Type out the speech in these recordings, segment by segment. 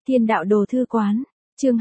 Thiên đạo đồ thư quán, chương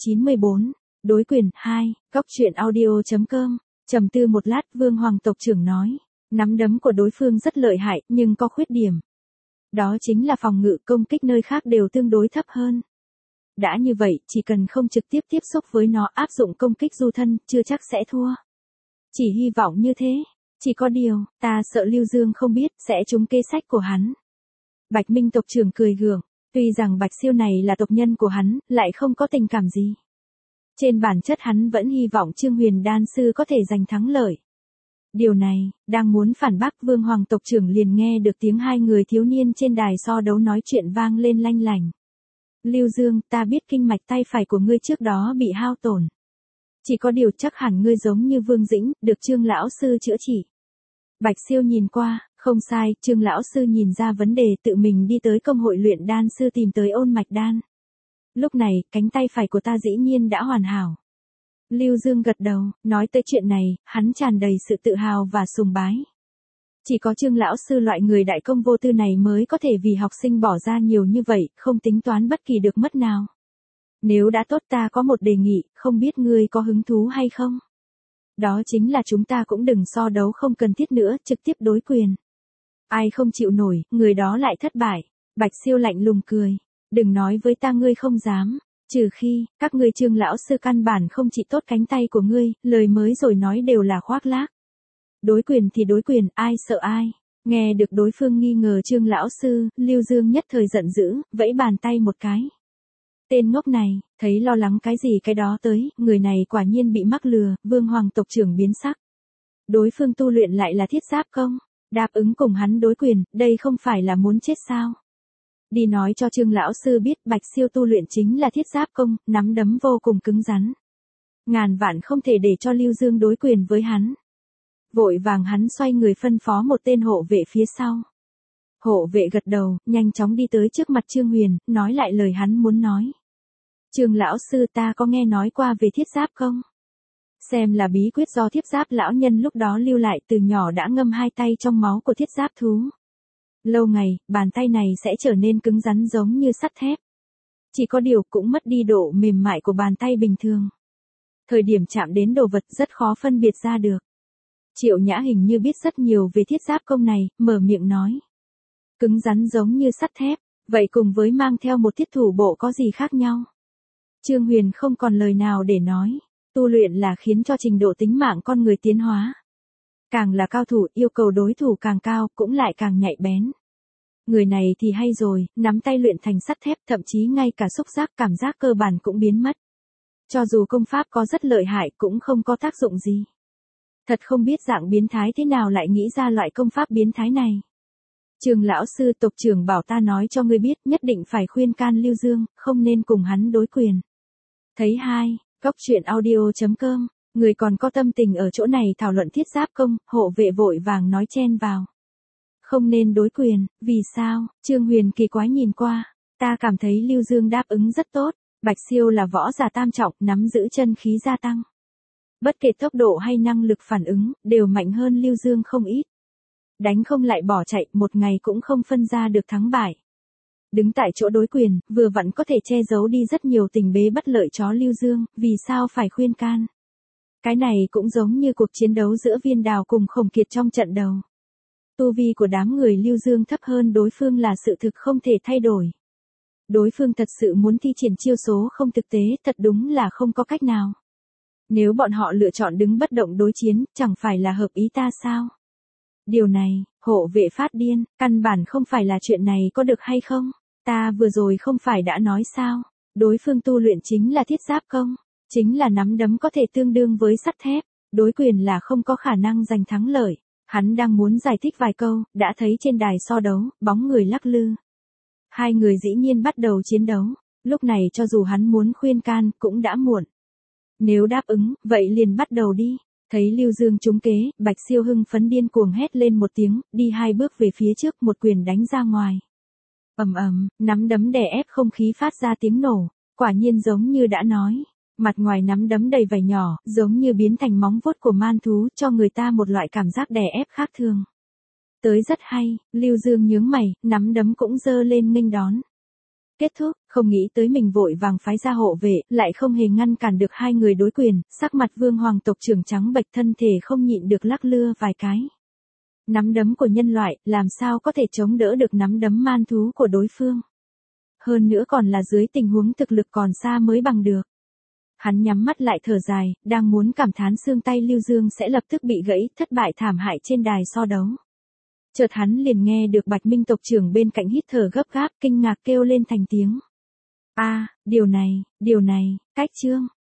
294, đối quyền 2, góc truyện audio.com, trầm tư một lát Vương Hoàng tộc trưởng nói, nắm đấm của đối phương rất lợi hại nhưng có khuyết điểm. Đó chính là phòng ngự công kích nơi khác đều tương đối thấp hơn. Đã như vậy, chỉ cần không trực tiếp tiếp xúc với nó áp dụng công kích du thân, chưa chắc sẽ thua. Chỉ hy vọng như thế, chỉ có điều, ta sợ Lưu Dương không biết, sẽ trúng kế sách của hắn. Bạch Minh tộc trưởng cười gượng, tuy rằng Bạch Siêu này là tộc nhân của hắn, lại không có tình cảm gì. Trên bản chất hắn vẫn hy vọng Trương Huyền Đan Sư có thể giành thắng lợi. Điều này, đang muốn phản bác Vương Hoàng tộc trưởng liền nghe được tiếng hai người thiếu niên trên đài so đấu nói chuyện vang lên lanh lành. Lưu Dương, ta biết kinh mạch tay phải của ngươi trước đó bị hao tổn. Chỉ có điều chắc hẳn ngươi giống như Vương Dĩnh, được Trương lão sư chữa trị. Bạch Siêu nhìn qua, không sai, Trương lão sư nhìn ra vấn đề tự mình đi tới công hội luyện đan sư tìm tới ôn mạch đan. Lúc này, cánh tay phải của ta dĩ nhiên đã hoàn hảo. Lưu Dương gật đầu, nói tới chuyện này, hắn tràn đầy sự tự hào và sùng bái. Chỉ có Trương lão sư loại người đại công vô tư này mới có thể vì học sinh bỏ ra nhiều như vậy, không tính toán bất kỳ được mất nào. Nếu đã tốt ta có một đề nghị, không biết ngươi có hứng thú hay không? Đó chính là chúng ta cũng đừng so đấu không cần thiết nữa, trực tiếp đối quyền. Ai không chịu nổi, người đó lại thất bại. Bạch Siêu lạnh lùng cười. Đừng nói với ta ngươi không dám. Trừ khi, các ngươi Trương lão sư căn bản không trị tốt cánh tay của ngươi, lời mới rồi nói đều là khoác lác. Đối quyền thì đối quyền, ai sợ ai. Nghe được đối phương nghi ngờ Trương lão sư, Lưu Dương nhất thời giận dữ, vẫy bàn tay một cái. Tên ngốc này, thấy lo lắng cái gì cái đó tới, người này quả nhiên bị mắc lừa, Vương Hoàng tộc trưởng biến sắc. Đối phương tu luyện lại là thiết giáp công, đáp ứng cùng hắn đối quyền, đây không phải là muốn chết sao. Đi nói cho Trương lão sư biết Bạch Siêu tu luyện chính là thiết giáp công, nắm đấm vô cùng cứng rắn. Ngàn vạn không thể để cho Lưu Dương đối quyền với hắn. Vội vàng hắn xoay người phân phó một tên hộ vệ phía sau. Hộ vệ gật đầu, nhanh chóng đi tới trước mặt Trương Huyền, nói lại lời hắn muốn nói. Trương lão sư ta có nghe nói qua về thiết giáp công. Xem là bí quyết do thiết giáp lão nhân lúc đó lưu lại từ nhỏ đã ngâm hai tay trong máu của thiết giáp thú. Lâu ngày, bàn tay này sẽ trở nên cứng rắn giống như sắt thép. Chỉ có điều cũng mất đi độ mềm mại của bàn tay bình thường. Thời điểm chạm đến đồ vật rất khó phân biệt ra được. Triệu Nhã hình như biết rất nhiều về thiết giáp công này, mở miệng nói. Cứng rắn giống như sắt thép, vậy cùng với mang theo một thiết thủ bộ có gì khác nhau? Trương Huyền không còn lời nào để nói, tu luyện là khiến cho trình độ tính mạng con người tiến hóa. Càng là cao thủ yêu cầu đối thủ càng cao cũng lại càng nhạy bén. Người này thì hay rồi, nắm tay luyện thành sắt thép thậm chí ngay cả xúc giác cảm giác cơ bản cũng biến mất. Cho dù công pháp có rất lợi hại cũng không có tác dụng gì. Thật không biết dạng biến thái thế nào lại nghĩ ra loại công pháp biến thái này. Trương lão sư tộc trưởng bảo ta nói cho ngươi biết nhất định phải khuyên can Lưu Dương, không nên cùng hắn đối quyền. Thấy hai, góc truyện audio.com, người còn có tâm tình ở chỗ này thảo luận thiết giáp công, hộ vệ vội vàng nói chen vào. Không nên đối quyền, vì sao? Trương Huyền kỳ quái nhìn qua, ta cảm thấy Lưu Dương đáp ứng rất tốt, Bạch Siêu là võ giả tam trọng, nắm giữ chân khí gia tăng. Bất kể tốc độ hay năng lực phản ứng, đều mạnh hơn Lưu Dương không ít. Đánh không lại bỏ chạy, một ngày cũng không phân ra được thắng bại. Đứng tại chỗ đối quyền, vừa vặn có thể che giấu đi rất nhiều tình bế bất lợi chó Lưu Dương, vì sao phải khuyên can. Cái này cũng giống như cuộc chiến đấu giữa Viên Đào cùng Khổng Kiệt trong trận đầu. Tu vi của đám người Lưu Dương thấp hơn đối phương là sự thực không thể thay đổi. Đối phương thật sự muốn thi triển chiêu số không thực tế, thật đúng là không có cách nào. Nếu bọn họ lựa chọn đứng bất động đối chiến, chẳng phải là hợp ý ta sao? Điều này, hộ vệ phát điên, căn bản không phải là chuyện này có được hay không? Ta vừa rồi không phải đã nói sao? Đối phương tu luyện chính là thiết giáp công, chính là nắm đấm có thể tương đương với sắt thép, đối quyền là không có khả năng giành thắng lợi. Hắn đang muốn giải thích vài câu, đã thấy trên đài so đấu, bóng người lắc lư. Hai người dĩ nhiên bắt đầu chiến đấu, lúc này cho dù hắn muốn khuyên can, cũng đã muộn. Nếu đáp ứng, vậy liền bắt đầu đi. Thấy Lưu Dương trúng kế, Bạch Siêu hưng phấn điên cuồng hét lên một tiếng, đi hai bước về phía trước, một quyền đánh ra ngoài. Ầm ầm, nắm đấm đè ép không khí phát ra tiếng nổ, quả nhiên giống như đã nói, mặt ngoài nắm đấm đầy vảy nhỏ, giống như biến thành móng vuốt của man thú, cho người ta một loại cảm giác đè ép khác thường. Tới rất hay, Lưu Dương nhướng mày, nắm đấm cũng giơ lên nghênh đón. Kết thúc, không nghĩ tới mình vội vàng phái ra hộ vệ, lại không hề ngăn cản được hai người đối quyền, sắc mặt Vương Hoàng tộc trưởng trắng bệch, thân thể không nhịn được lắc lưa vài cái. Nắm đấm của nhân loại, làm sao có thể chống đỡ được nắm đấm man thú của đối phương. Hơn nữa còn là dưới tình huống thực lực còn xa mới bằng được. Hắn nhắm mắt lại thở dài, đang muốn cảm thán xương tay Lưu Dương sẽ lập tức bị gãy, thất bại thảm hại trên đài so đấu. Chợt hắn liền nghe được Bạch Minh tộc trưởng bên cạnh hít thở gấp gáp, kinh ngạc kêu lên thành tiếng. Điều này, cách Trương.